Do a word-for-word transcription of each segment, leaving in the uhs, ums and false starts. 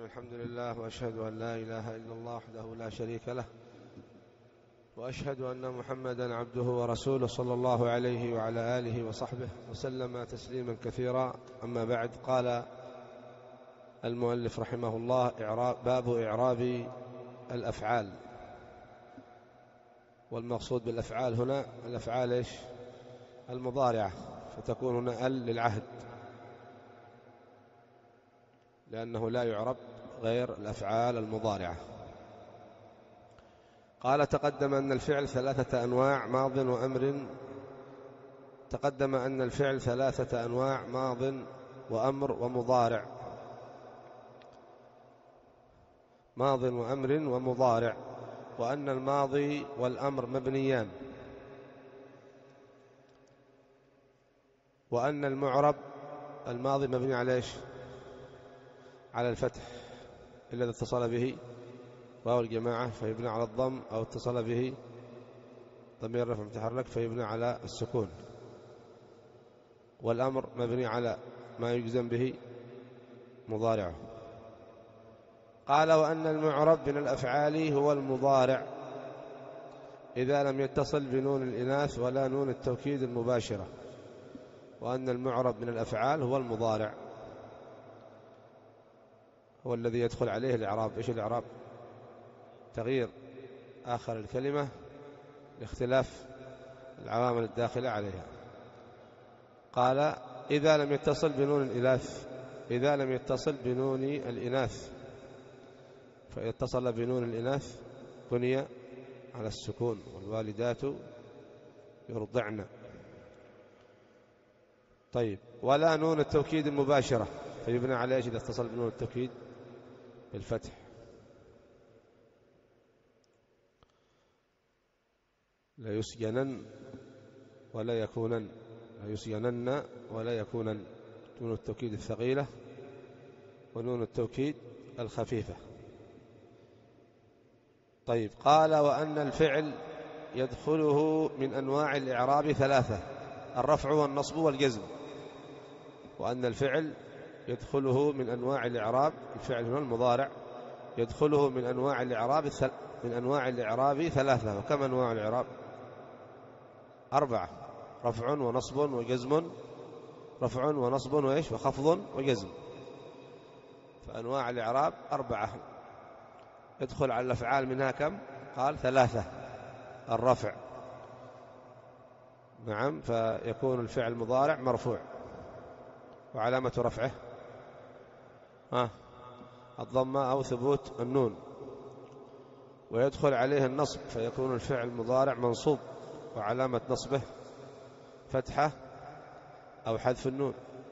الحمد لله، وأشهد أن لا إله إلا الله وحده لا شريك له، وأشهد أن محمدا عبده ورسوله صلى الله عليه وعلى آله وصحبه وسلم تسليما كثيرا. أما بعد، قال المؤلف رحمه الله: إعراب باب إعراب الأفعال. والمقصود بالأفعال هنا الأفعال إيش؟ المضارعة، فتكون هنا ال للعهد، لأنه لا يعرب غير الأفعال المضارعة. قال: تقدم أن الفعل ثلاثة أنواع: ماض وأمر. تقدم أن الفعل ثلاثة أنواع: ماض وأمر ومضارع. ماض وأمر ومضارع، وأن الماضي والأمر مبنيان، وأن المعرب الماضي مبني على إيش؟ على الفتح إلا إذا اتصل به واو الجماعة فيبنى على الضم، أو اتصل به ضمير رفع متحرك فيبنى على السكون. والأمر مبني على ما يجزم به مضارعه. قال: وأن المعرب من الأفعال هو المضارع إذا لم يتصل بنون الإناث ولا نون التوكيد المباشرة. وأن المعرب من الأفعال هو المضارع، هو الذي يدخل عليه الإعراب. إيش الإعراب؟ تغيير آخر الكلمة لاختلاف العوامل الداخلة عليها. قال: إذا لم يتصل بنون الإناث. إذا لم يتصل بنون الإناث، فإذا اتصل بنون الإناث بني على السكون: والوالدات يرضعن. طيب، ولا نون التوكيد المباشرة فيبنى على إيش إذا اتصل بنون التوكيد؟ بالفتح. لا يسجنن ولا يكونن. لا يسجنن ولا يكونن، نون التوكيد الثقيلة ونون التوكيد الخفيفة. طيب، قال: وأن الفعل يدخله من أنواع الإعراب ثلاثة: الرفع والنصب والجزم. وأن الفعل يدخله من أنواع الإعراب، الفعل هنا المضارع، يدخله من أنواع الإعراب من أنواع الإعراب ثلاثة. وكم أنواع الإعراب؟ أربعة: رفع ونصب وجزم. رفع ونصب وإيش؟ وخفض وجزم. فأنواع الإعراب أربعة. يدخل على الأفعال منها كم؟ قال: ثلاثة. الرفع، نعم، فيكون الفعل مضارع مرفوع، وعلامة رفعه ها الضمة أو ثبوت النون. ويدخل عليه النصب، فيكون الفعل مضارع منصوب، وعلامة نصبه فتحة أو حذف النون.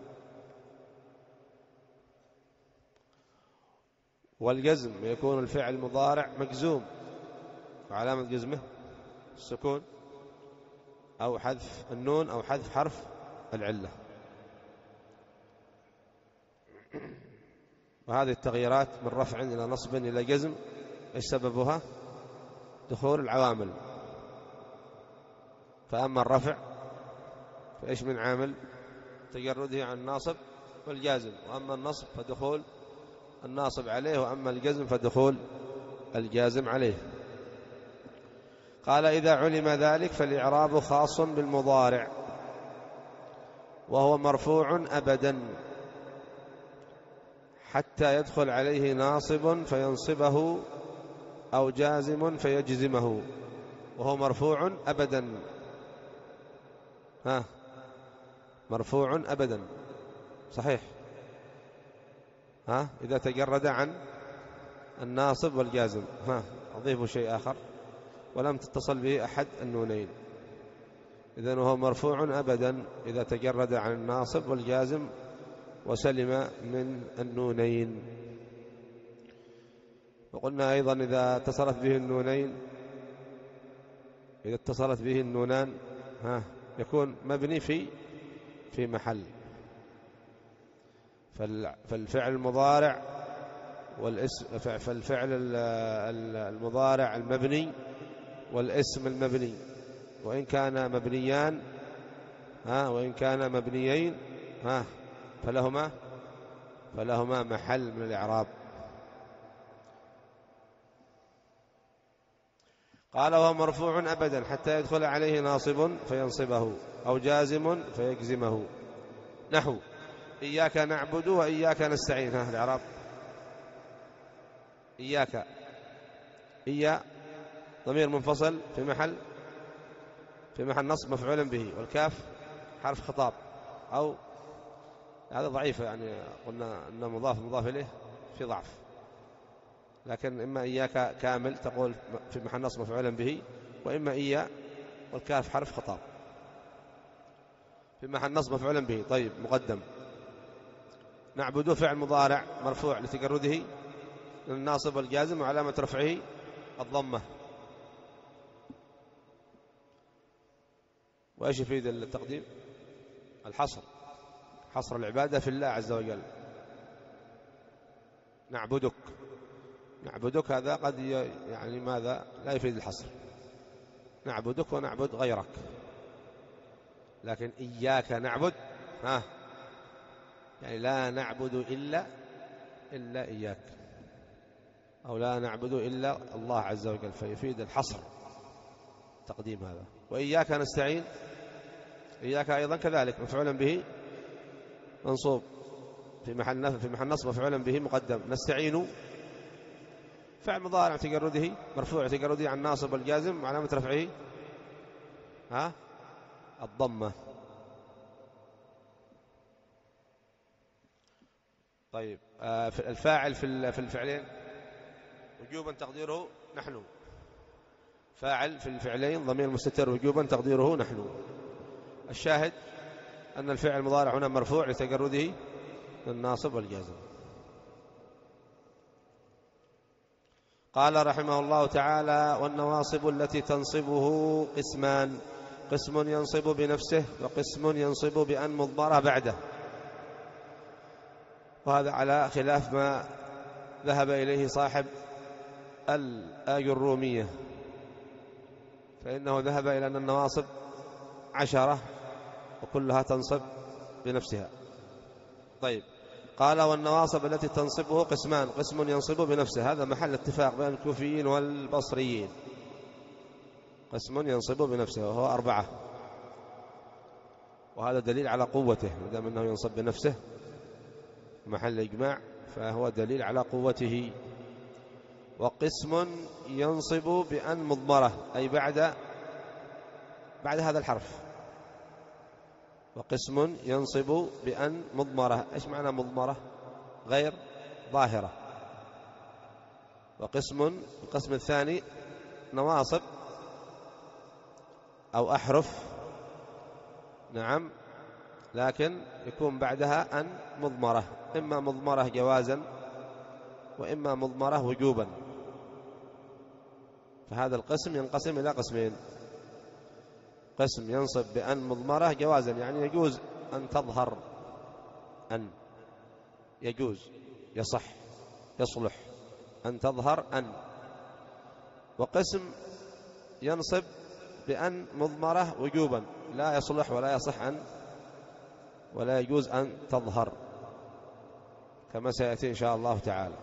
والجزم يكون الفعل مضارع مجزوم، وعلامة جزمه السكون أو حذف النون أو حذف حرف العلة. وهذه التغييرات من رفع إلى نصب إلى جزم، إيش سببها؟ دخول العوامل. فأما الرفع فإيش من عامل؟ تجرده عن الناصب والجازم. وأما النصب فدخول الناصب عليه، وأما الجزم فدخول الجازم عليه. قال: إذا علم ذلك فالإعراب خاص بالمضارع، وهو مرفوع أبدا حتى يدخل عليه ناصب فينصبه أو جازم فيجزمه. وهو مرفوع أبدا. ها مرفوع أبدا، صحيح. ها إذا تجرد عن الناصب والجازم. ها أضيف شيء آخر: ولم تتصل به أحد النونين. إذن هو مرفوع أبدا إذا تجرد عن الناصب والجازم وسلم من النونين. وقلنا أيضا إذا اتصلت به النونين، إذا اتصلت به النونان ها يكون مبني في في محل. فالفعل المضارع والاسم، فالفعل المضارع المبني والاسم المبني، وإن كان مبنيان ها وإن كان مبنيين ها فلهما فلهما محل من الإعراب. قال وهو مرفوع أبدا حتى يدخل عليه ناصب فينصبه أو جازم فيجزمه. نحو إياك نعبد وإياك نستعين. ها الإعراب إياك، إيا ضمير منفصل في محل في محل نصب مفعول به، والكاف حرف خطاب، أو هذا ضعيف يعني قلنا أنه مضاف مضاف إليه في ضعف، لكن إما إياك كامل تقول في محل نصب مفعول به، وإما إيا والكاف حرف خطاب في محل نصب مفعول به. طيب مقدم. نعبد فعل مضارع مرفوع لتجرده من الناصب والجازم وعلامة رفعه الضمة. وإيش يفيد التقديم؟ الحصر، حصر العبادة في الله عز وجل. نعبدك، نعبدك هذا قد يعني ماذا لا يفيد الحصر، نعبدك ونعبد غيرك، لكن إياك نعبد ها يعني لا نعبد إلا إلا إياك، أو لا نعبد إلا الله عز وجل، فيفيد الحصر تقديم هذا. وإياك نستعين، إياك أيضا كذلك مفعولا به منصوب في محل في محل نصب مفعولا به مقدم. نستعين فعل مضارع تجرده مرفوع تجرده عن ناصب والجازم وعلامة رفعه ها الضمة. طيب آه الفاعل في في الفعلين وجوبا تقديره نحن، فاعل في الفعلين ضمير مستتر وجوبا تقديره نحن. الشاهد أن الفعل المضارع هنا مرفوع لتجرده الناصب والجازم. قال رحمه الله تعالى والنواصب التي تنصبه قسمان، قسم ينصب بنفسه وقسم ينصب بأن مضمرة بعده، وهذا على خلاف ما ذهب إليه صاحب الآي الرومية، فإنه ذهب إلى أن النواصب عشرة وكلها تنصب بنفسها. طيب قال والنواصب التي تنصبه قسمان، قسم ينصب بنفسه، هذا محل اتفاق بين الكوفيين والبصريين، قسم ينصب بنفسه وهو أربعة، وهذا دليل على قوته، مدام أنه ينصب بنفسه محل إجماع فهو دليل على قوته. وقسم ينصب بأن مضمرة أي بعد بعد هذا الحرف، وقسم ينصب بأن مضمرة. إيش معنى مضمرة؟ غير ظاهرة. وقسم القسم الثاني نواصب أو أحرف نعم لكن يكون بعدها أن مضمرة، إما مضمرة جوازا وإما مضمرة وجوبا، فهذا القسم ينقسم إلى قسمين، قسم ينصب بأن مضمرة جوازا يعني يجوز أن تظهر أن، يجوز يصح يصلح أن تظهر أن، وقسم ينصب بأن مضمرة وجوبا لا يصلح ولا يصح أن ولا يجوز أن تظهر كما سيأتي إن شاء الله تعالى.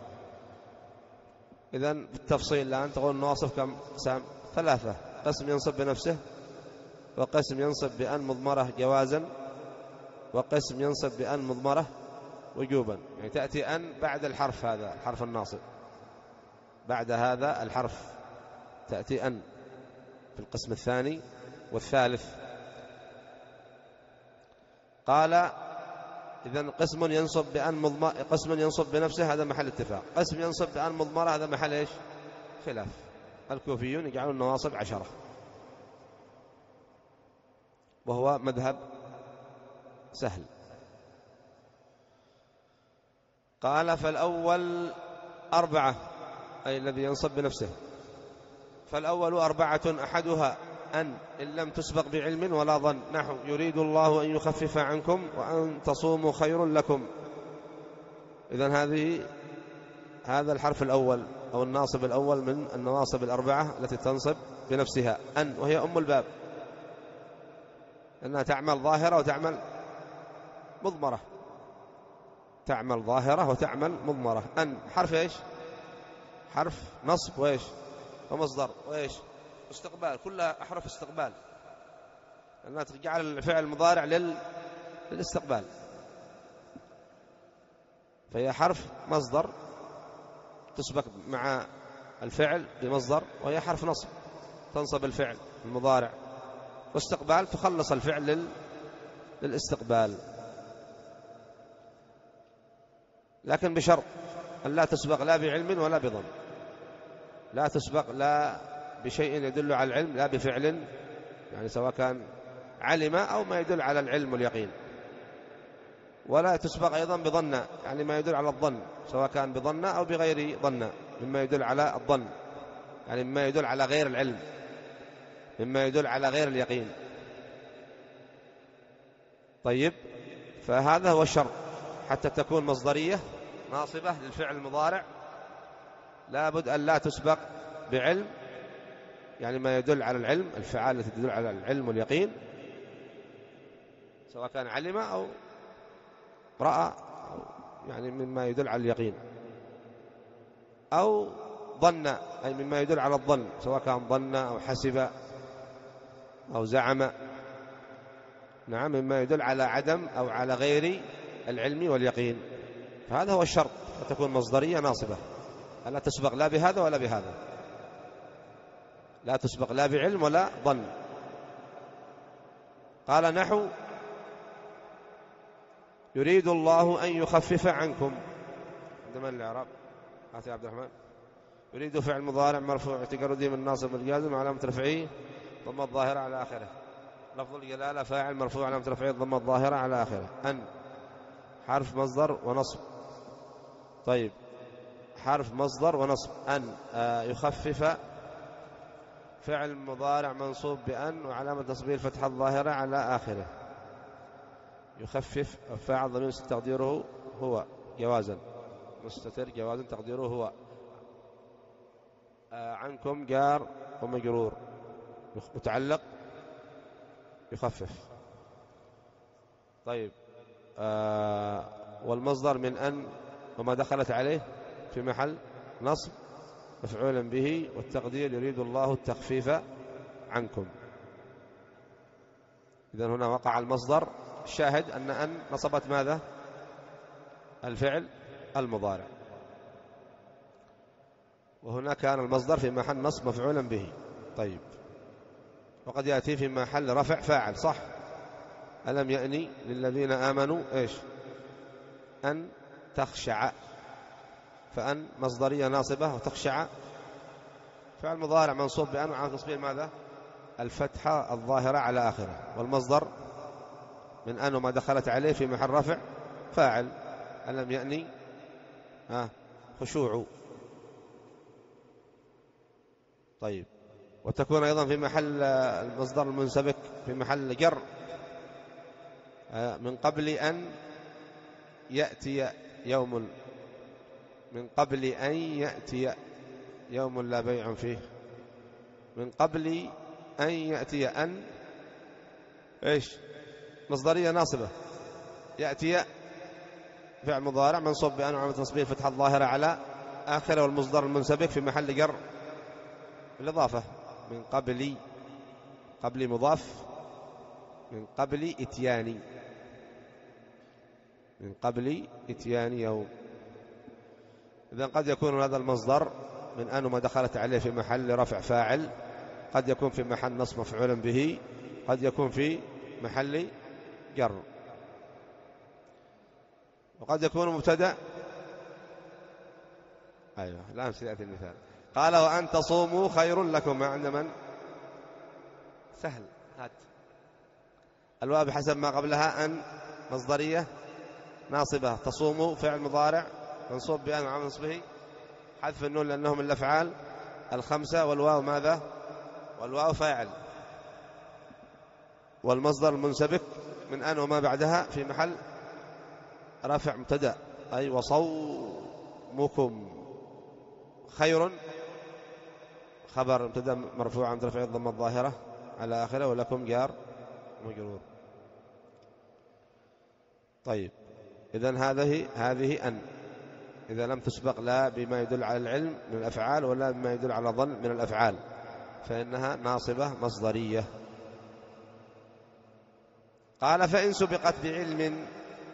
إذن بالتفصيل الآن تقول النواصب كم قسم؟ ثلاثة، قسم ينصب بنفسه، وقسم ينصب بأن مضمرة جوازا، وقسم ينصب بأن مضمرة وجوبا، يعني تأتي أن بعد الحرف هذا الحرف الناصب، بعد هذا الحرف تأتي أن في القسم الثاني والثالث. قال إذن قسم ينصب بأن مضمرة، قسم ينصب بنفسه هذا محل اتفاق، قسم ينصب بأن مضمرة هذا محل إيش؟ خلاف. الكوفيون يجعلون النواصب عشرة وهو مذهب سهل. قال فالأول أربعة أي الذي ينصب بنفسه، فالأول أربعة أحدها أن إن لم تسبق بعلم ولا ظن، نحو يريد الله أن يخفف عنكم وأن تصوموا خير لكم. إذن هذه هذا الحرف الأول أو الناصب الأول من النواصب الأربعة التي تنصب بنفسها أن، وهي أم الباب أنها تعمل ظاهرة وتعمل مضمرة، تعمل ظاهرة وتعمل مضمرة. أن حرف إيش؟ حرف نصب وإيش؟ ومصدر وإيش؟ استقبال، كلها أحرف استقبال، لأنها تجعل الفعل المضارع لل... للاستقبال، فهي حرف مصدر تسبق مع الفعل بمصدر، وهي حرف نصب تنصب الفعل المضارع، واستقبال تخلص الفعل لل... للاستقبال، لكن بشرط أن لا تسبق لا بعلم ولا بظن، لا تسبق لا بشيء يدل على العلم لا بفعل، يعني سواء كان علم أو ما يدل على العلم واليقين، ولا تسبق أيضا بظن، يعني ما يدل على الظن سواء كان بظن أو بغير ظن، مما يدل على الظن، يعني مما يدل على غير العلم، مما يدل على غير اليقين. طيب، فهذا هو الشرط حتى تكون مصدرية ناصبة للفعل المضارع، لا بد أن لا تسبق بعلم، يعني ما يدل على العلم، الفعال التي تدل على العلم واليقين، سواء كان علم أو رأى، يعني مما يدل على اليقين، أو ظن، أي مما يدل على الظن، سواء كان ظن أو حسب أو زعم، نعم، مما يدل على عدم أو على غير العلم واليقين. فهذا هو الشرط، فتكون مصدرية ناصبة، لا تسبق لا بهذا ولا بهذا، لا تسبق لا بعلم ولا ظن. قال نحو يريد الله أن يخفف عنكم، عندما الإعراب هات يا عبد الرحمن. يريد فعل مضارع مرفوع اعتقاده من الناصب والجازم علامة رفعه ضم الظاهرة على آخره، لفظ الجلالة فاعل مرفوع علامة رفعه ضم الظاهرة على آخره، أن حرف مصدر ونصب. طيب، حرف مصدر ونصب، أن آه يخفف فعل مضارع منصوب بأن وعلامة تصبير الفتحة الظاهرة على آخره، يخفف فاعل ضمير تقديره هو جوازا، مستتر جوازا تقديره هو، آه عنكم جار ومجرور متعلق يخفف. طيب، آه والمصدر من أن وما دخلت عليه في محل نصب مفعولا به، والتقدير يريد الله التخفيف عنكم. إذن هنا وقع المصدر، الشاهد أن أن نصبت ماذا؟ الفعل المضارع، وهنا كان المصدر في محل نصب مفعولا به. طيب، وقد يأتي في محل رفع فاعل، صح؟ ألم يأني للذين آمنوا إيش؟ أن تخشع، فأن مصدرية ناصبة، وتخشع فعل مضارع منصوب بأن وعلامة تصبير ماذا؟ الفتحة الظاهرة على آخره، والمصدر من أن وما دخلت عليه في محل رفع فاعل، ألم يأني ها خشوع. طيب، وتكون أيضا في محل المصدر المنسبك في محل جر، من قبل أن يأتي يوم، من قبل أن يأتي يوم لا بيع فيه، من قبل أن يأتي أن إيش؟ مصدرية ناصبة، يأتي فعل مضارع منصوب بأن وعلامة تصبير فتحة الظاهرة على آخره، والمصدر المنسبك في محل جر الإضافة، من قبل، قبل مضاف، من قبل إتياني، من قبل إتيان يوم. إذن قد يكون هذا المصدر من أن ما دخلت عليه في محل رفع فاعل، قد يكون في محل نصب مفعولا به، قد يكون في محل جر، وقد يكون مبتدأ. أيوة، لا سيأتي المثال. قال وأن تصوموا خير لكم، ما عند من؟ سهل، هات الواو بحسب ما قبلها، أن مصدرية ناصبة، تصوموا فعل مضارع منصوب بأن وعلامة نصبه حذف النون لأنهم من الأفعال الخمسة، والواو ماذا؟ والواو فاعل، والمصدر المنسبك من أن وما بعدها في محل رفع مبتدأ، أي وصومكم خير خبر مبتدأ مرفوع عن رفع الضمة الظاهرة على آخره، ولكم جار مجرور. طيب، إذن هذه هذه أن إذا لم تسبق لا بما يدل على العلم من الأفعال ولا بما يدل على ظن من الأفعال، فإنها ناصبة مصدرية. قال فإن سبقت بعلم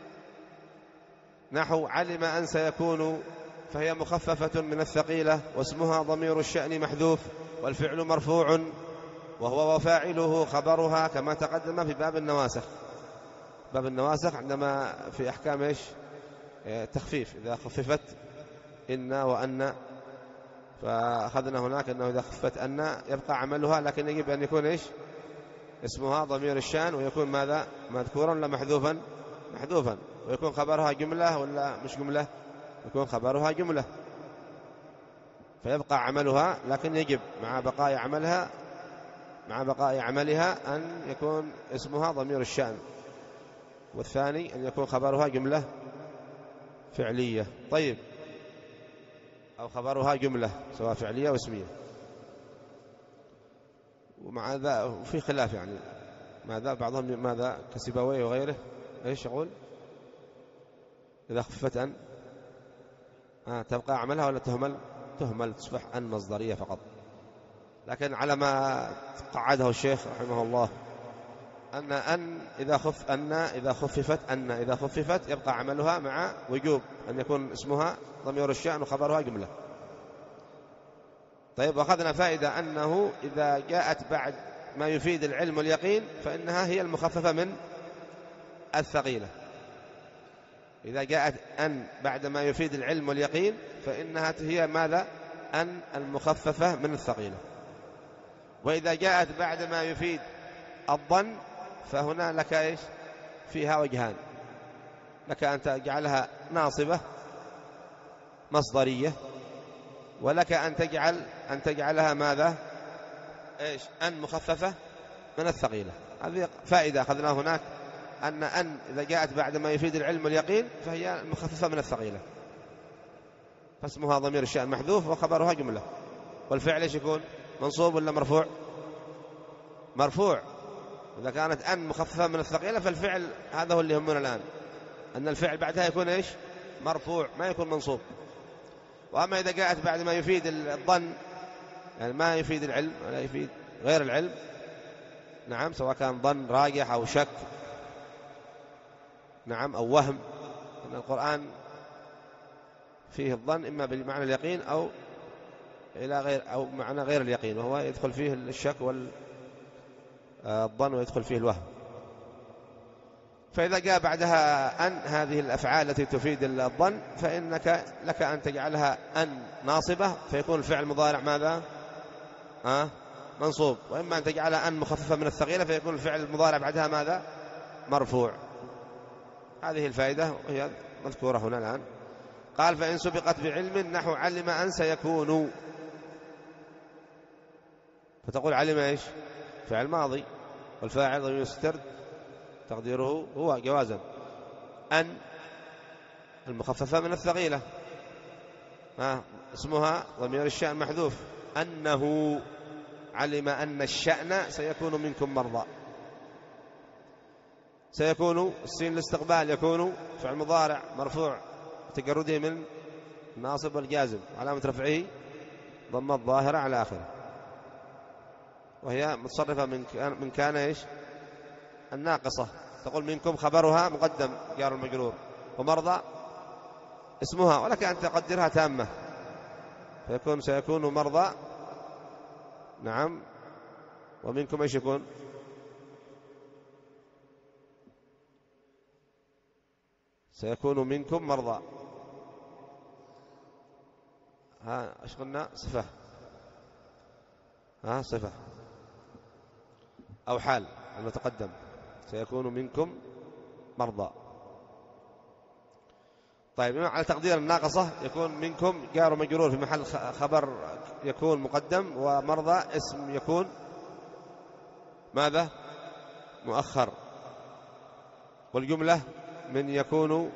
نحو علم أن سيكون فهي مخففة من الثقيلة واسمها ضمير الشأن محذوف والفعل مرفوع وهو وفاعله خبرها كما تقدم في باب النواسخ. باب النواسخ عندما في أحكام إيش؟ تخفيف، إذا خففت إن وأن، فأخذنا هناك أنه إذا خفت أن يبقى عملها، لكن يجب أن يكون إيش؟ اسمها ضمير الشأن، ويكون ماذا؟ مذكورا ولا محذوفا؟ محذوفا. ويكون خبرها جملة ولا مش جملة؟ يكون خبرها جملة، فيبقى عملها، لكن يجب مع بقاء عملها مع بقاء عملها أن يكون اسمها ضمير الشأن، والثاني أن يكون خبرها جملة فعلية. طيب، أو خبرها جملة سواء فعلية واسمية. ومع ذا وفي خلاف يعني ماذا بعضهم ماذا كسيبويه وغيره ايش يقول؟ إذا خفت أن آه تبقى عملها ولا تهمل؟ تهمل، تصبح أن مصدرية فقط. لكن على ما قعده الشيخ رحمه الله أن أن إذا خف أن إذا خففت أن إذا خففت يبقى عملها مع وجوب أن يكون اسمها ضمير الشأن وخبرها جملة. طيب، وأخذنا فائدة أنه إذا جاءت بعد ما يفيد العلم واليقين فإنها هي المخففة من الثقيلة. إذا جاءت أن بعد ما يفيد العلم واليقين فإنها هي ماذا؟ أن المخففة من الثقيلة. وإذا جاءت بعد ما يفيد الظن فهنا لك إيش؟ فيها وجهان، لك أن تجعلها ناصبة مصدرية، ولك أن تجعل أن تجعلها ماذا؟ إيش؟ أن مخففة من الثقيلة. هذه فائدة أخذناها هناك، أن أن إذا جاءت بعد ما يفيد العلم واليقين فهي المخففة من الثقيلة، فاسمها ضمير الشأن محذوف وخبرها جملة. والفعل إيش يكون؟ منصوب ولا مرفوع؟ مرفوع. إذا كانت أن مخففة من الثقيلة فالفعل هذا هو اللي يهمنا الآن، أن الفعل بعدها يكون إيش؟ مرفوع، ما يكون منصوب. وأما إذا جاءت بعد ما يفيد الظن، يعني ما يفيد العلم ولا يفيد غير العلم، نعم، سواء كان ظن راجح أو شك، نعم، أو وهم، أن القرآن فيه الظن إما بمعنى اليقين أو إلى غير أو معنى غير اليقين، وهو يدخل فيه الشك والظن ويدخل فيه الوهم. فإذا جاء بعدها أن هذه الأفعال التي تفيد الظن فإنك لك أن تجعلها أن ناصبة فيكون الفعل مضارع ماذا؟ أه؟ منصوب. وإما أن تجعلها أن مخففة من الثقيلة فيكون الفعل المضارع بعدها ماذا؟ مرفوع. هذه الفائدة وهي مذكورة هنا الآن. قال فإن سبقت بعلم نحو علم أن سيكون، فتقول علم إيش؟ فعل ماضي، والفاعل ضمير مستتر تقديره هو جوازا. أن المخففة من الثقيلة آه. اسمها ضمير الشأن محذوف. أنه علم أن الشأن سيكون منكم مرضى. سيكون السين الاستقبال، يكون فعل مضارع مرفوع تجرده من الناصب والجازم، علامة رفعه ضم الظاهرة على آخره، وهي متصرفة من كان, من كان إيش؟ الناقصة. تقول منكم خبرها مقدم جار المجرور، ومرضى اسمها، ولك أن تقدرها تامة فيكون سيكون مرضى، نعم، ومنكم إيش يكون؟ سيكون منكم مرضى. ها ايش قلنا؟ صفة، ها صفة أو حال المتقدم، سيكون منكم مرضى. طيب، على تقدير الناقصة يكون منكم جار مجرور في محل خبر يكون مقدم، ومرضى اسم يكون ماذا؟ مؤخر. والجملة من يكون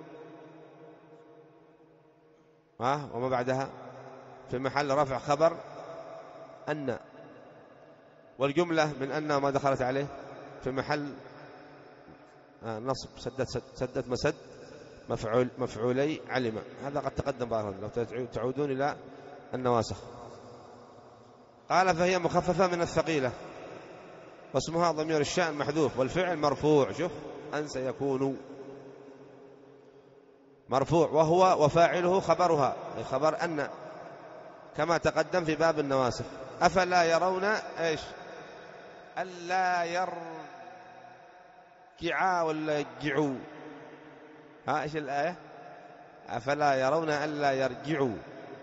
ها وما بعدها في محل رفع خبر أن، والجملة من أن ما دخلت عليه في محل نصب سدت سدت مسد مفعول مفعولي علم. هذا قد تقدم بارهم لو تعودون إلى النواسخ. قال فهي مخففة من الثقيلة واسمها ضمير الشأن محذوف والفعل مرفوع. شوف أن سيكون مرفوع وهو وفاعله خبرها، أي خبر أن، كما تقدم في باب النواسخ. أفلا يرون إيش؟ ألا يرجعا ولا يرجعوا؟ ها إيش الآية؟ أفلا يرون ألا يرجعوا،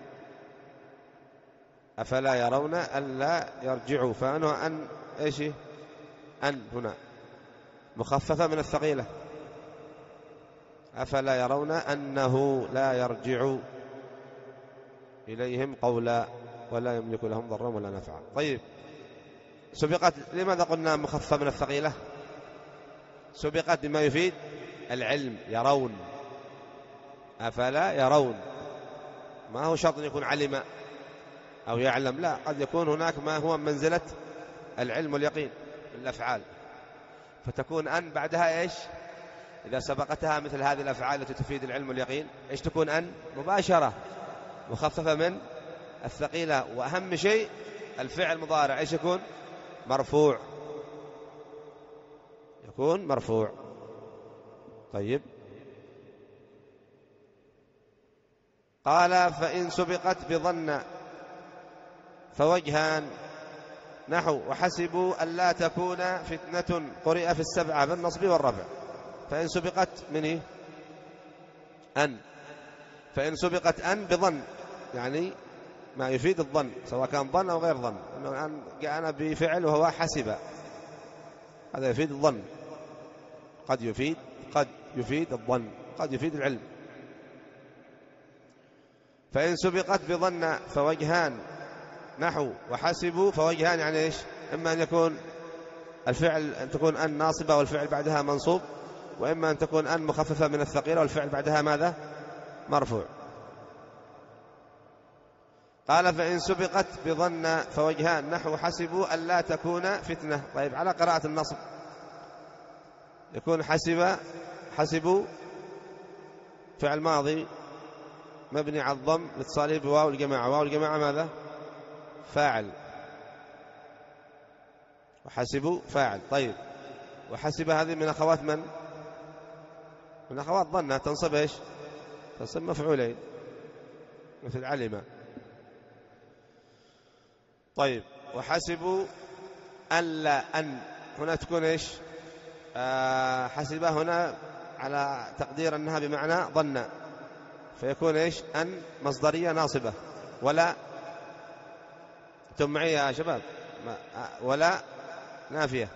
أفلا يرون ألا يرجعوا، فأنه أن إيش؟ أن هنا مخففة من الثقيلة. أفلا يرون أنه لا يرجع إليهم قولا ولا يملك لهم ضرا ولا نفعا. طيب سبقت، لماذا قلنا مخففة من الثقيلة؟ سبقت بما يفيد العلم، يرون. أفلا يرون، ما هو شرط يكون علم أو يعلم، لا، قد يكون هناك ما هو منزلة العلم واليقين الأفعال، فتكون أن بعدها إيش؟ إذا سبقتها مثل هذه الأفعال التي تفيد العلم واليقين، إيش تكون؟ أن مباشرة مخففة من الثقيلة. وأهم شيء الفعل مضارع إيش يكون؟ مرفوع، يكون مرفوع. طيب قال فإن سبقت بظن فوجهان نحو وحسبوا ألا تكون فتنة، قرئ في السبعة بالنصب والرفع. فإن سبقت منه أن، فإن سبقت أن بظن يعني ما يفيد الظن، سواء كان ظن أو غير ظن، أنه أن جاءنا بفعل وهو حسب، هذا يفيد الظن، قد يفيد قد يفيد الظن، قد يفيد العلم. فإن سبقت بظن فوجهان نحو وحسبوا، فوجهان يعني إيش؟ إما أن يكون الفعل أن تكون أن ناصبة والفعل بعدها منصوب، وإما أن تكون أن مخففة من الثقيلة والفعل بعدها ماذا؟ مرفوع. قال فإن سبقت بظن فوجهان نحو حسبوا ألا تكون فتنة. طيب على قراءة النصب يكون حسب، حسبوا فعل ماضي مبني على الضم لاتصاله بواو الجماعة، واو الجماعة ماذا؟ فاعل، وحسبوا فاعل. طيب وحسب هذه من أخوات من؟ من أخوات ظنها، تنصب إيش؟ تنصب مفعولين مثل علم. طيب وحسبوا ألا، أن هنا تكون إيش؟ آه حسبها هنا على تقدير أنها بمعنى ظن، فيكون إيش؟ أن مصدرية ناصبة، ولا تم معي يا شباب؟ ولا نافية،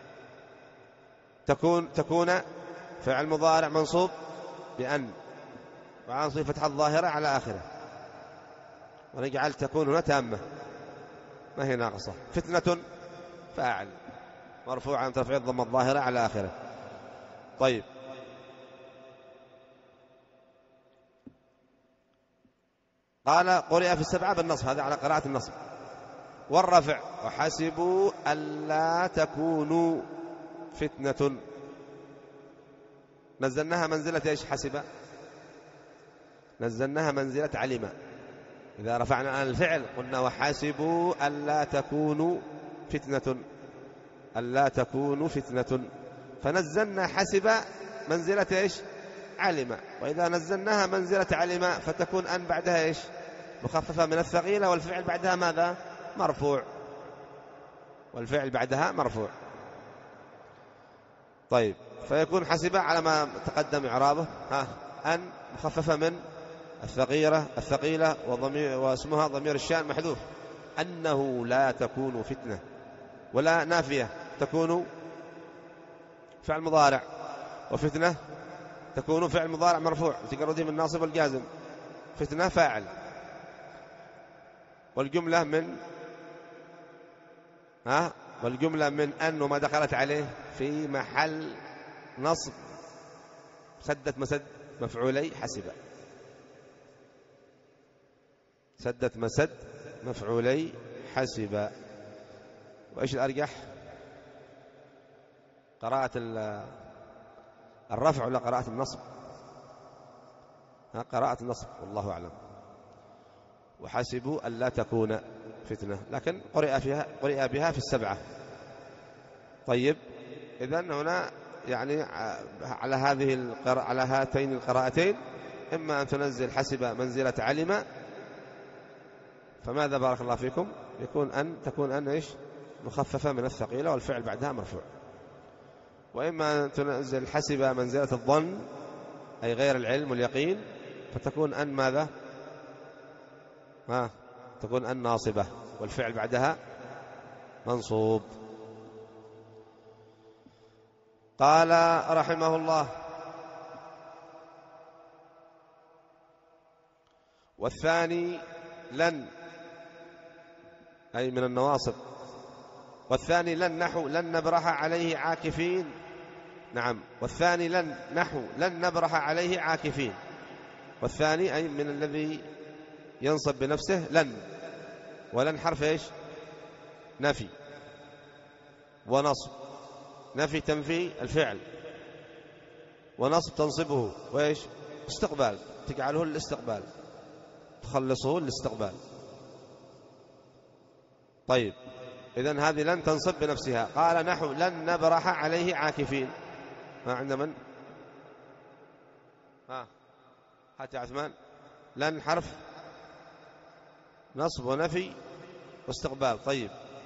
تكون تكون فعل مضارع منصوب بأن وعن صفة الظاهرة على آخره، ونجعل تكون هنا تامة ما هي ناقصة. فتنة فاعل مرفوع عن ترفيع الضمة الظاهرة على آخره. طيب قال قرئ في السبعة بالنصب، هذا على قراءة النصب والرفع. وحسبوا ألا تكونوا فتنة، نزلناها منزلة إيش؟ حسب، نزلناها منزلة علم. إذا رفعنا عن الفعل قلنا وحاسبوا ألا تكونوا فتنة، ألا تكونوا فتنة، فنزلنا حسب منزلة إيش؟ علم. وإذا نزلناها منزلة علم فتكون أن بعدها إيش؟ مخففة من الثقيلة، والفعل بعدها ماذا؟ مرفوع، والفعل بعدها مرفوع. طيب فيكون حسب على ما تقدم إعرابه، ها أن مخففة من الثقيلة الثقيلة وضمير واسمها ضمير الشأن محذوف، أنه لا تكون فتنة، ولا نافية تكون فعل مضارع، وفتنة تكون فعل مضارع مرفوع تقرده من الناصب والجازم، فتنة فاعل، والجملة من ها والجملة من أن وما دخلت عليه في محل نصب سدت مسد مفعولي حسب، سدت مسد مفعولي حسب. وإيش الأرجح؟ قراءة الرفع ولا قراءة النصب؟ ها قراءة النصب والله أعلم. وحسبوا ألا تكون فتنة، لكن قرئ فيها قرئ بها في السبعة. طيب، إذن هنا يعني على هذه القراءة على هاتين القراءتين إما أن تنزل حسب منزلة علم، فماذا بارك الله فيكم يكون أن تكون أن إيش مخففة من الثقيلة والفعل بعدها مرفوع، وإما أن تنزل حسب منزلة الظن أي غير العلم واليقين، فتكون أن ماذا ها تكون أن ناصبة والفعل بعدها منصوب. قال رحمه الله: والثاني لن أي من النواصب، والثاني لن نحو لن نبرح عليه عاكفين. نعم، والثاني لن نحو لن نبرح عليه عاكفين، والثاني أي من الذي ينصب بنفسه لن، ولن حرف إيش نفي ونصب، نفي تنفي الفعل، ونصب تنصبه وإيش استقبال تجعله الاستقبال تخلصه الاستقبال. طيب، إذن هذه لن تنصب بنفسها. قال نحو لن نبرح عليه عاكفين. ما عند من؟ ها هات يا عثمان. لن حرف نصب ونفي واستقبال. طيب،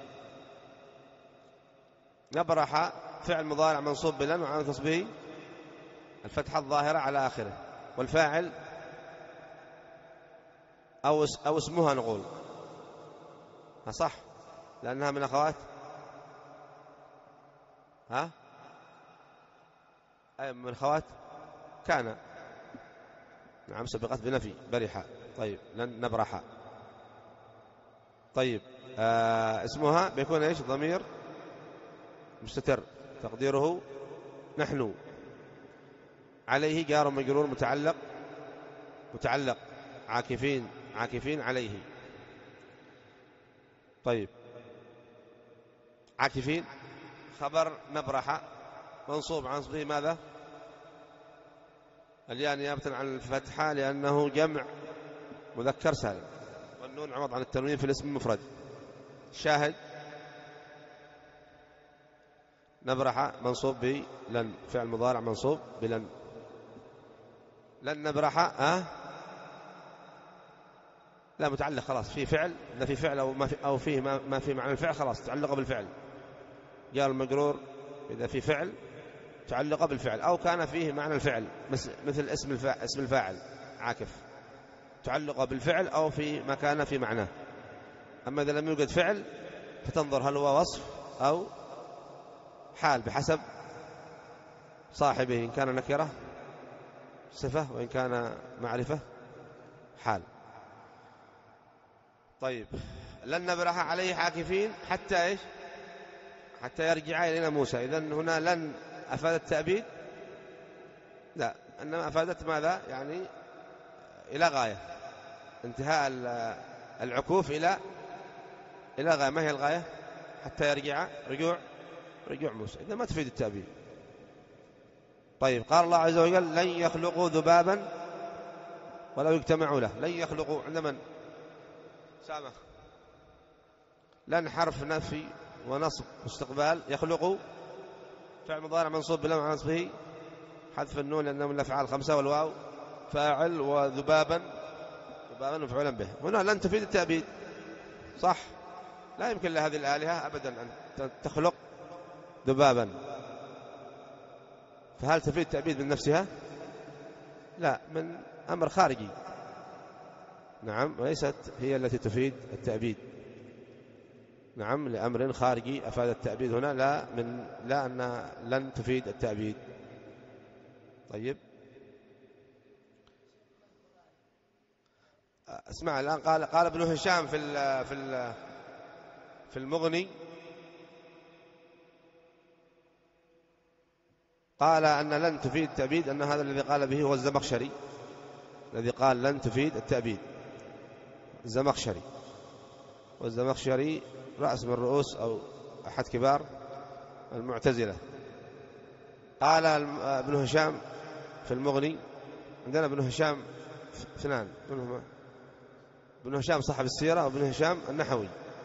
نبرح فعل مضارع منصوب بلن وعلامة نصبه الفتحة الظاهرة على آخره، والفاعل أو أو اسمها نقول صح لأنها من أخوات ها أي من أخوات كان. نعم، سبقت بنفي برحة. طيب، لن نبرح. طيب، آه اسمها بيكون إيش ضمير مستتر تقديره نحن، عليه جار مجرور متعلق متعلق عاكفين عاكفين عليه. طيب، عاكفين خبر نبرح منصوب عن نصبه ماذا؟ الياء نيابة عن الفتحة لأنه جمع مذكر سالم، والنون عوض عن التنوين في الاسم المفرد. شاهد نبرح منصوب بلن، فعل مضارع منصوب بلن. لن نبرح أه لا متعلق خلاص في فعل، إذا في فعل أو ما في أو فيه ما, ما في معنى الفعل خلاص تعلق بالفعل. جاء المجرور إذا في فعل تعلق بالفعل، أو كان فيه معنى الفعل مثل اسم الفاعل اسم الفاعل عاكف تعلق بالفعل أو في ما كان في معناه. أما إذا لم يوجد فعل فتنظر هل هو وصف أو حال بحسب صاحبه، إن كان نكرة صفة وإن كان معرفة حال. طيب، لن نبرح عليه عاكفين حتى إيش حتى يرجع إلينا موسى. إذن هنا لن أفادت تأبيد؟ لا، إنما أفادت ماذا؟ يعني إلى غاية، انتهاء العكوف إلى إلى غاية. ما هي الغاية؟ حتى يرجع رجوع رجوع موسى. إذا ما تفيد التأبيد. طيب، قال الله عز وجل لن يخلقوا ذبابا ولو يجتمعوا له. لن يخلقوا عند من؟ سامة. لن حرف نفي ونصب واستقبال. يخلقوا فعل مضارع منصوب بلام عن نصبه حذف النون لأنه من الأفعال خمسة، والواو فاعل، وذبابا ذبابا مفعولا به. هنا لن تفيد التأبيد صح، لا يمكن لهذه الآلهة أبدا أن تخلق ذبابا، فهل تفيد التأبيد من نفسها؟ لا، من أمر خارجي. نعم، وليست هي التي تفيد التأبيد. نعم، لأمر خارجي أفاد التأبيد هنا، لا من لا أن لن تفيد التأبيد. طيب، اسمع الآن. قال قال ابن هشام في ال في ال في المغني، قال أن لن تفيد التأبيد، أن هذا الذي قال به هو الزمخشري، الذي قال لن تفيد التأبيد الزمخشري. والزمخشري رأس من رؤوس أو أحد كبار المعتزلة. قال ابن هشام في المغني، عندنا ابن هشام اثنان، ابن هشام صاحب السيرة وابن هشام النحوي.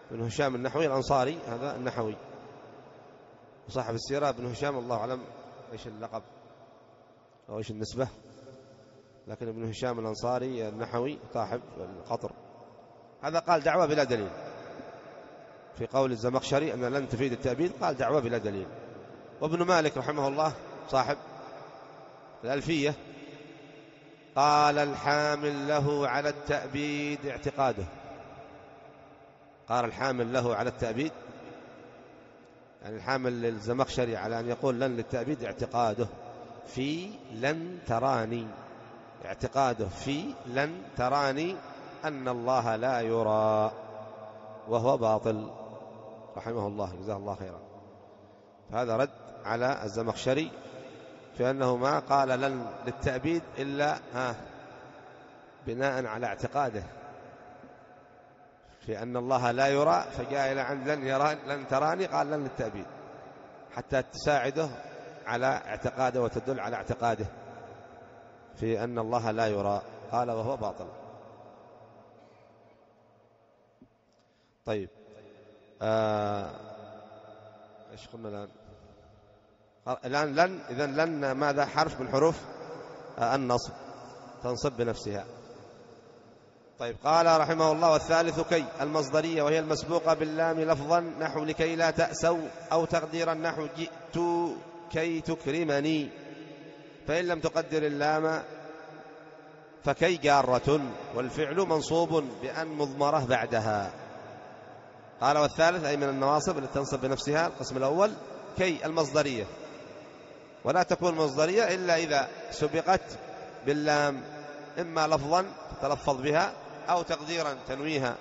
بن هشام النحوي الأنصاري، هذا النحوي، وصاحب السيرة بن هشام الله أعلم إيش اللقب أو إيش النسبة، لكن ابن هشام الأنصاري النحوي صاحب القطر. هذا قال دعوة بلا دليل، في قول الزمخشري أن لن تفيد التأبيد قال دعوة بلا دليل. وابن مالك رحمه الله صاحب الألفية قال الحامل له على التأبيد اعتقاده، قال الحامل له على التأبيد يعني الحامل للزمخشري على أن يقول لن للتأبيد اعتقاده في لن تراني، اعتقاده في لن تراني أن الله لا يرى، وهو باطل رحمه الله جزاه الله خيرا. فهذا رد على الزمخشري في أنه ما قال لن للتأبيد إلا ها بناء على اعتقاده في أن الله لا يرى، فجاء إلى عند لن, يرى لن تراني قال لن للتأبيد حتى تساعده على اعتقاده وتدل على اعتقاده في أن الله لا يرى، قال وهو باطل. طيب آه ايش قلنا الآن؟ الآن لن، إذن لن ماذا؟ حرف من حروف آه النصب، تنصب بنفسها. طيب قال رحمه الله والثالث كي المصدرية، وهي المسبوقة باللام لفظا نحو لكي لا تأسوا، أو تقديرا نحو جئت كي تكرمني، فإن لم تقدر اللام فكي جارة، والفعل منصوب بأن مضمرة بعدها. قال والثالث أي من النواصب التي تنصب بنفسها. القسم الأول كي المصدرية، ولا تكون مصدرية إلا إذا سبقت باللام، إما لفظا تتلفظ بها أو تقديرا تنويها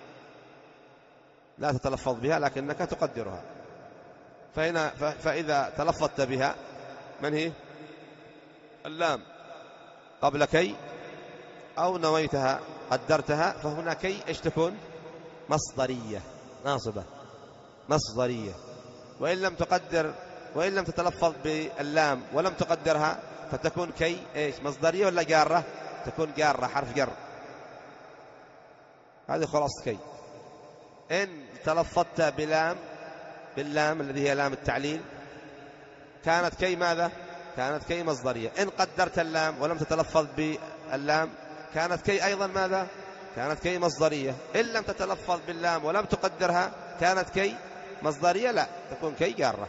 لا تتلفظ بها لكنك تقدرها. فهنا فإذا تلفظت بها من هي اللام قبل كي أو نويتها قدرتها، فهنا كي إيش تكون؟ مصدرية ناصبة مصدرية. وإن لم تقدر وإن لم تتلفظ باللام ولم تقدرها فتكون كي إيش؟ مصدرية ولا جارة؟ تكون جارة حرف جر. هذه خلاص كي. إن تلفظت بلام باللام الذي هي لام التعليل كانت كي ماذا؟ كانت كي مصدرية. إن قدرت اللام ولم تتلفظ باللام كانت كي أيضا ماذا؟ كانت كي مصدرية. إن لم تتلفظ باللام ولم تقدرها كانت كي مصدرية؟ لا، تكون كي جارة،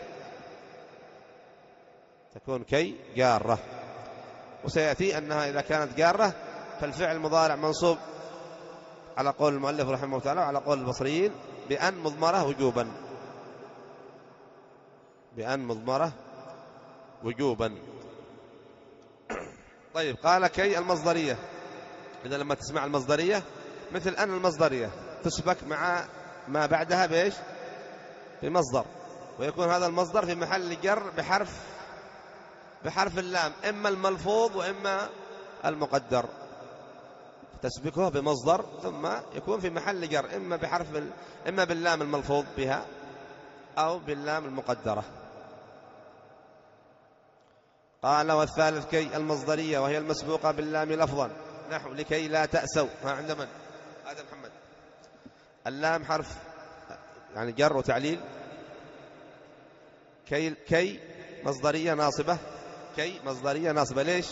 تكون كي جارة. وسيأتي أنها إذا كانت جارة فالفعل مضارع منصوب على قول المؤلف رحمه الله تعالى وعلى قول البصريين بأن مضمرة وجوبا، بأن مضمرة وجوبا. طيب قال كي المصدرية، إذا لما تسمع المصدرية مثل أن المصدرية تسبك مع ما بعدها بإيش؟ بمصدر، ويكون هذا المصدر في محل جر بحرف بحرف اللام، إما الملفوظ وإما المقدر، تسبكه بمصدر ثم يكون في محل جر إما بحرف إما باللام الملفوظ بها أو باللام المقدرة. قال والثالث كي المصدرية، وهي المسبوقة باللام لفظا نحو لكي لا تأسوا. ما عند من؟ هذا محمد. اللام حرف يعني جر وتعليل. كي كي مصدرية ناصبة، كي مصدرية ناصبة. ليش؟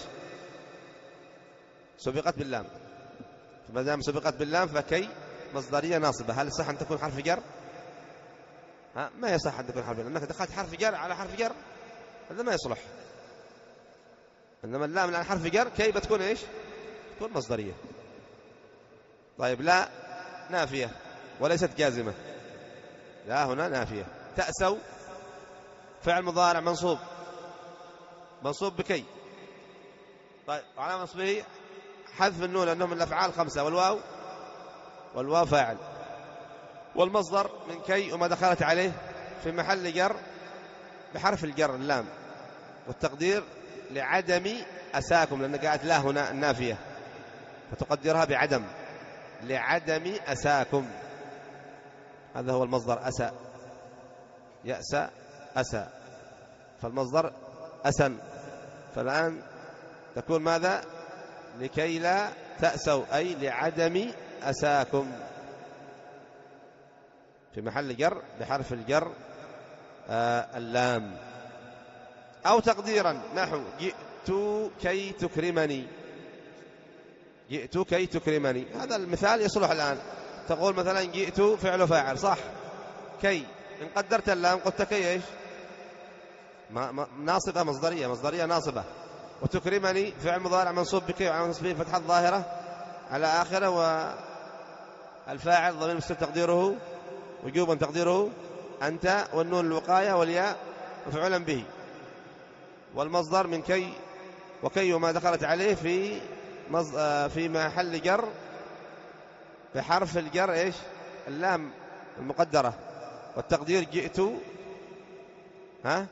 سبقت باللام، فما دام سبقت باللام فكي مصدرية ناصبة. هل صح أن تكون حرف جر؟ ها ما يصح أن تكون حرف جر، لأنك دخلت حرف جر على حرف جر، هذا ما يصلح. إنما اللام الآن حرف جر، كي بتكون إيش؟ تكون مصدرية. طيب لا نافية وليست جازمة، لا هنا نافية. تأسوا فعل مضارع منصوب منصوب بكي. طيب على نصبه حذف النون لأنه من الأفعال خمسة، والواو والواو فاعل، والمصدر من كي وما دخلت عليه في محل جر بحرف الجر اللام، والتقدير لعدم أساكم، لأن قاعدة لا هنا النافية فتقدرها بعدم، لعدم أساكم. هذا هو المصدر أسى، يأسى أسى، فالمصدر أسن. فالآن تكون ماذا؟ لكي لا تأسوا أي لعدم أساكم. في محل جر بحرف الجر آه اللام. أو تقديرا نحو جئت كي تكرمني، جئت كي تكرمني، هذا المثال يصلح الآن. تقول مثلا جئت فعل فاعل صح، كي إن قدرت اللام قلت كي إيش؟ ما ما ناصبة مصدرية، مصدرية ناصبة. وتكرمني فعل مضارع منصوب بكي وعلى نصبه فتحة ظاهرة على آخره، والفاعل ضمير مستتر تقديره وجوبا تقديره أنت، والنون الوقاية والياء مفعولا به، والمصدر من كي، وكي وما دخلت عليه في في محل جر بحرف الجر إيش؟ اللام المقدرة. والتقدير جئت ها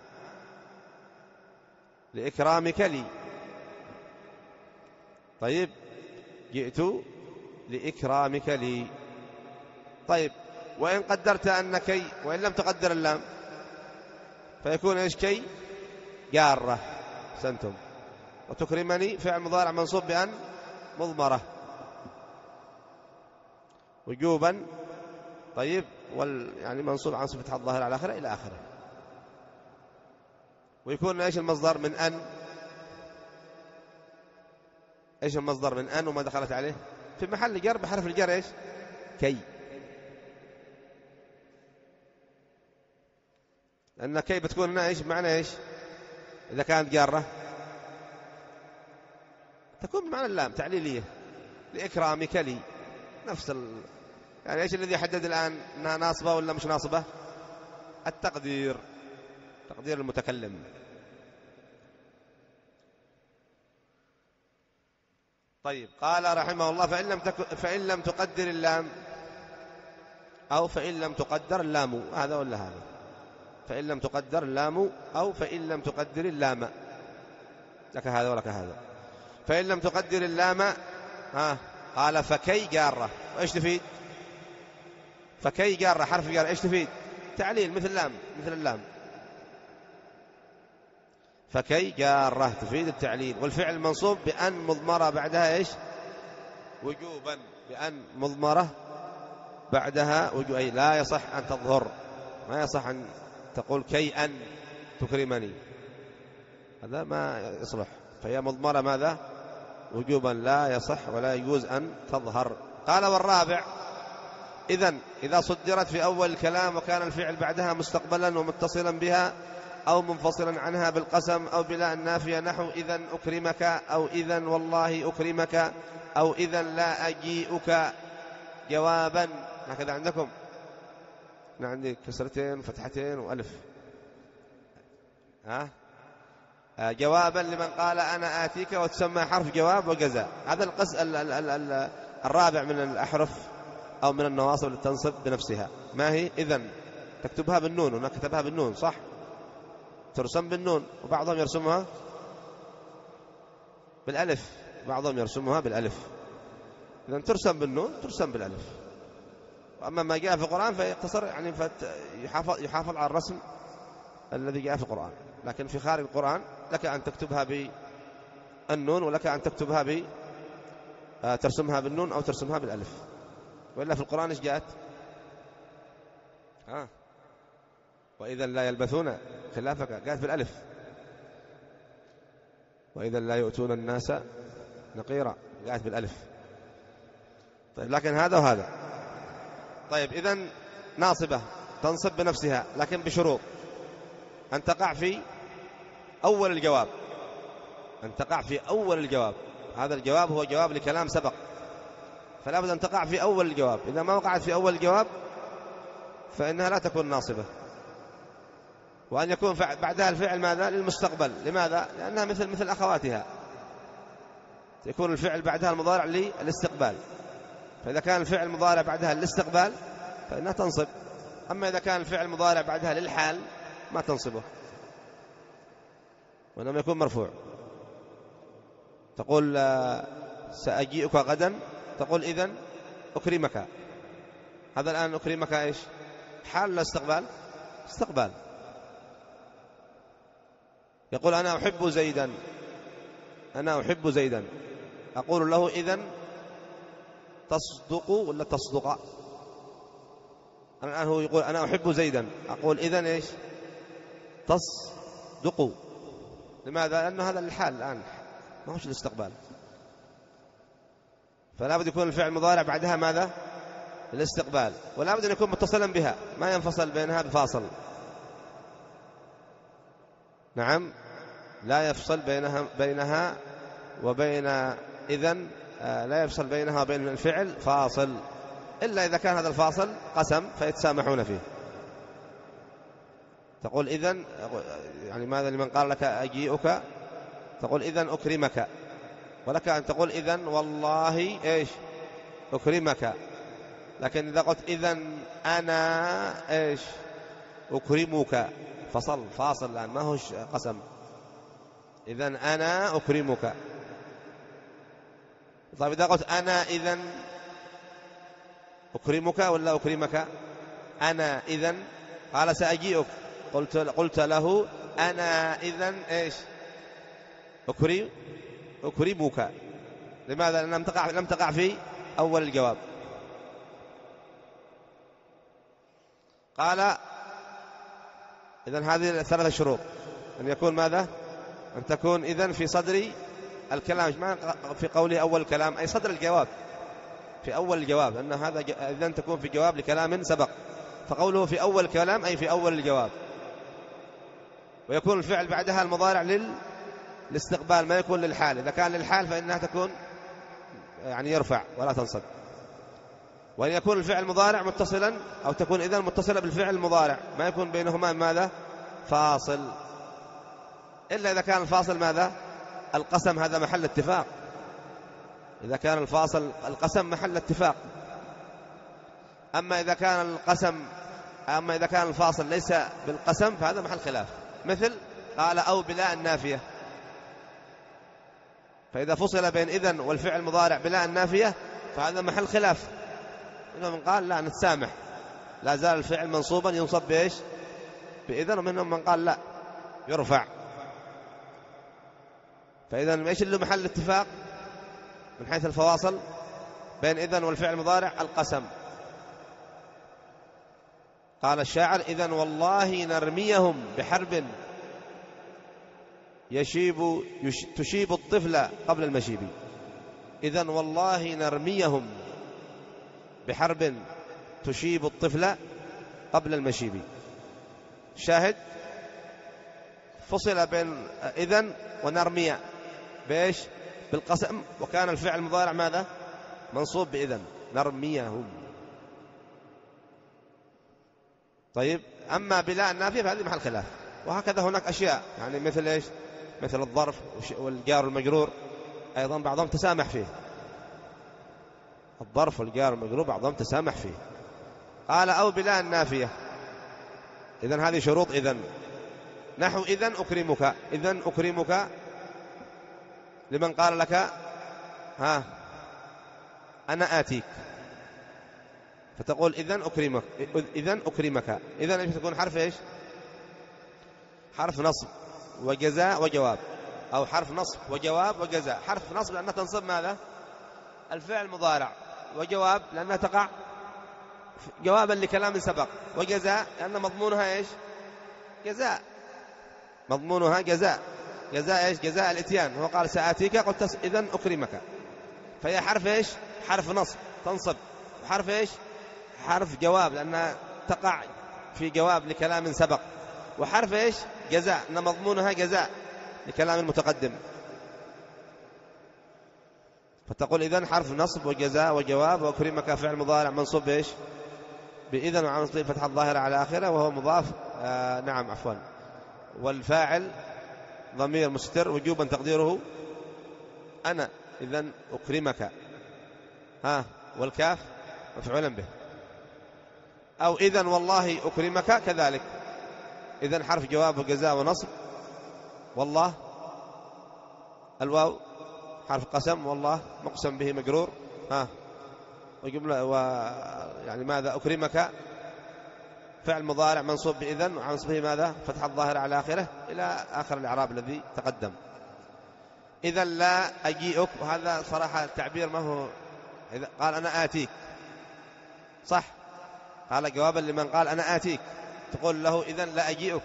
لإكرامك لي. طيب جئت لإكرامك لي. طيب وإن قدرت أن كي وإن لم تقدر اللام فيكون إيش؟ كي جارة سنتم. وتكرمني فعل مضارع منصوب بأن مضمرة وجوبا. طيب وال يعني منصوب عن صفة الظاهر على آخره إلى آخره. ويكون إيش المصدر؟ من أن. إيش المصدر؟ من أن وما دخلت عليه في محل جر بحرف الجر إيش؟ كي. لأن كي بتكون هنا إيش معنى إيش إذا كانت جارة؟ تكون بمعنى اللام تعليلية لإكرامك لي. نفس ال... يعني إيش الذي يحدد الآن أنها ناصبة ولا مش ناصبة؟ التقدير، تقدير المتكلم. طيب قال رحمه الله فإن لم, تك... فإن لم تقدر اللام أو فإن لم تقدر اللام، هذا ولا هذا؟ فإن لم تقدر اللام أو فإن لم تقدر اللام، لك هذا ولك هذا. فإن لم تقدر اللام ها قال فكي جارة. وإيش تفيد؟ فكي جارة حرف جارة إيش تفيد؟ تعليل مثل اللام، مثل اللام. فكي جارة تفيد التعليل. والفعل منصوب بأن مضمرة بعدها إيش؟ وجوبا. بأن مضمرة بعدها وجوب، أي لا يصح أن تظهر، ما يصح أن تقول كي أن تكرمني، هذا ما يصلح. فهي مضمرة ماذا؟ وجوبا، لا يصح ولا يجوز أن تظهر. قال والرابع إذن إذا صدرت في أول الكلام وكان الفعل بعدها مستقبلا ومتصلا بها أو منفصلا عنها بالقسم أو بلا النافية نحو إذن أكرمك أو إذن والله أكرمك أو إذن لا أجيئك جوابا. هكذا عندكم؟ أنا عندي كسرتين وفتحتين وألف. ها جوابا لمن قال أنا آتيك، وتسمى حرف جواب وجزاء. هذا القس ال ال ال ال الرابع من الأحرف أو من النواصب اللي تنصب بنفسها. ما هي؟ إذن تكتبها بالنون، هنا كتبها بالنون صح، ترسم بالنون، وبعضهم يرسمها بالألف، بعضهم يرسمها بالألف. إذن ترسم بالنون ترسم بالألف. وأما ما جاء في القرآن فيقتصر يعني يحافظ, يحافظ على الرسم الذي جاء في القرآن. لكن في خارج القرآن لك أن تكتبها بالنون ولك أن تكتبها ب ترسمها بالنون أو ترسمها بالألف. وإلا في القرآن إيش جاءت؟ ها وإذا لا يلبثون خلافك، جاءت بالألف. وإذا لا يؤتون الناس نقيرا، جاءت بالألف. طيب لكن هذا وهذا. طيب إذن ناصبة تنصب بنفسها لكن بشروط: أن تقع في أول الجواب، أن تقع في أول الجواب. هذا الجواب هو جواب لكلام سبق، فلا بد أن تقع في أول الجواب. إذا ما وقعت في أول الجواب فإنها لا تكون ناصبة. وأن يكون بعدها الفعل ماذا؟ للمستقبل. لماذا؟ لأنها مثل مثل أخواتها، يكون الفعل بعدها المضارع للاستقبال. فإذا كان الفعل مضارع بعدها للاستقبال فإنها تنصب. أما إذا كان الفعل مضارع بعدها للحال ما تنصبه، وإنما يكون مرفوع. تقول سأجيئك غدا، تقول إذن أكرمك. هذا الآن أكرمك إيش؟ حال ولا استقبال؟ استقبال. يقول أنا أحب زيدا، أنا أحب زيدا، أقول له إذن تصدق ولا تصدق؟ الآن هو يقول أنا أحب زيدا، أقول إذن إيش؟ تصدق. لماذا؟ لأنه هذا الحال الآن ما هوش الاستقبال، فلا بد يكون الفعل المضارع بعدها ماذا؟ الاستقبال، ولا بد أن يكون متصلا بها، ما ينفصل بينها بفاصل. نعم، لا يفصل بينها بينها وبين إذن، لا يفصل بينها وبين الفعل فاصل، إلا إذا كان هذا الفاصل قسم فيتسامحون فيه. تقول إذن، يعني ماذا لمن قال لك أجيئك، تقول إذن أكرمك، ولك أن تقول إذن والله إيش أكرمك. لكن إذا قلت إذن أنا إيش أكرمك، فصل فاصل الآن ما هوش قسم. إذن أنا أكرمك. طيب إذا قلت أنا إذن أكرمك ولا أكرمك؟ أنا إذن قال سأجيئك، قلت قلت له أنا إذن إيش أكرم أكرمك. لماذا؟ لأن لم تقع لم تقع في أول الجواب. قال إذن هذه الثلاثة شروط، أن يكون ماذا؟ أن تكون إذن في صدر الكلام، ما في قوله أول الكلام أي صدر الجواب، في أول الجواب، أن هذا إذن تكون في جواب لكلام سبق، فقوله في أول الكلام أي في أول الجواب. ويكون الفعل بعدها المضارع للاستقبال، ما يكون للحال. إذا كان للحال فإنها تكون يعني يرفع ولا تنصب. وأن يكون الفعل المضارع متصلا، أو تكون إذن متصلة بالفعل المضارع، ما يكون بينهما ماذا؟ فاصل، إلا إذا كان الفاصل ماذا؟ القسم، هذا محل اتفاق. إذا كان الفاصل القسم محل اتفاق. أما إذا كان القسم أما إذا كان الفاصل ليس بالقسم فهذا محل خلاف. مثل قال أو بلا النافية، فإذا فصل بين إذن والفعل المضارع بلا النافية فهذا محل خلاف. منهم من قال لا نتسامح، لا زال الفعل منصوبا ينصب بإيش؟ بإذن. ومنهم من قال لا يرفع. فإذا إيش اللي محل الاتفاق من حيث الفواصل بين إذن والفعل المضارع؟ القسم. قال الشاعر إذن والله نرميهم بحرب يشيب يش تشيب الطفل قبل المشيب. إذن والله نرميهم بحرب تشيب الطفل قبل المشيب. شاهد فصل بين إذن ونرمي بإيش؟ بالقسم، وكان الفعل المضارع ماذا؟ منصوب بإذن، نرميهم. طيب أما بلا النافية فهذه محل خلاف. وهكذا هناك أشياء يعني مثل إيش؟ مثل الظرف والجار والمجرور أيضا بعضهم تسامح فيه. الظرف والجار والمجرور بعضهم تسامح فيه. قال أو بلا النافية، إذن هذه شروط إذن. نحو إذن أكرمك، إذن أكرمك لمن قال لك ها أنا آتيك، فتقول إذن أكرمك، إذن أكرمك. إذن إيش تكون؟ حرف إيش؟ حرف نصب وجزاء وجواب، أو حرف نصب وجواب وجزاء. حرف نصب لأنها تنصب ماذا؟ الفعل المضارع، وجواب لأنها تقع جوابا لكلام سبق، وجزاء لأن مضمونها إيش؟ جزاء، مضمونها جزاء. جزاء إيش؟ جزاء الإتيان. هو قال سآتيك، قلت إذن أكرمك، فهي حرف إيش؟ حرف نصب تنصب، وحرف إيش؟ حرف جواب لأنها تقع في جواب لكلام سبق، وحرف إيش؟ جزاء أن مضمونها جزاء لكلام المتقدم. فتقول إذن حرف نصب وجزاء وجواب، وأكرمك فعل مضارع منصوب بإيش؟ بإذن، وعن نصب فتح الظاهرة على آخره وهو مضاف. آه نعم عفوا. والفاعل ضمير مستتر وجوبا تقديره أنا، إذن أكرمك. ها والكاف مفعولا به. أو إذن والله أكرمك كذلك، إذن حرف جواب وجزاء ونصب، والله الواو حرف قسم، والله مقسم به مجرور. ها وجملة و يعني ماذا؟ أكرمك فعل مضارع منصوب بإذن، وعن نصبه ماذا؟ فتح الظاهر على آخره إلى آخر الإعراب الذي تقدم. إذن لا أجيئك، وهذا صراحة التعبير ما هو. إذا قال أنا آتيك صح، قال جوابا لمن قال أنا آتيك، تقول له إذن لا أجيئك،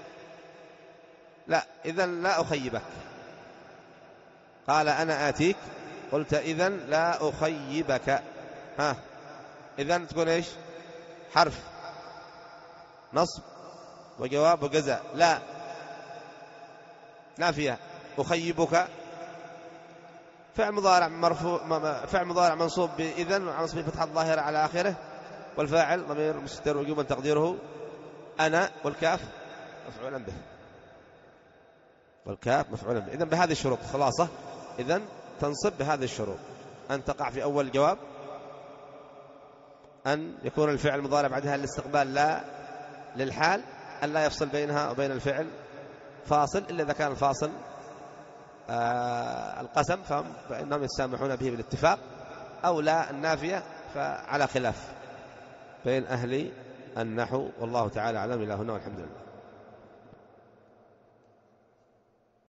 لا إذن لا أخيبك. قال أنا آتيك، قلت إذن لا أخيبك. ها إذن تكون إيش؟ حرف نصب وجواب وجزاء. لا نافية. أخيبك فعل مضارع مرفوع، فعل مضارع منصوب بإذن وعنصب فتحة الظاهرة على آخره، والفاعل ضمير مستتر وجوبا تقديره أنا، والكاف مفعولا به، والكاف مفعولا به. إذن بهذه الشروط خلاصة. إذن تنصب بهذه الشروط: أن تقع في أول الجواب، أن يكون الفعل المضارع بعدها الاستقبال لا للحال، أن لا يفصل بينها وبين الفعل فاصل إلا إذا كان الفاصل آه القسم فإنهم يتسامحون به بالاتفاق، أو لا النافية فعلى خلاف بين أهل النحو. والله تعالى أعلم. إلى هنا والحمد لله.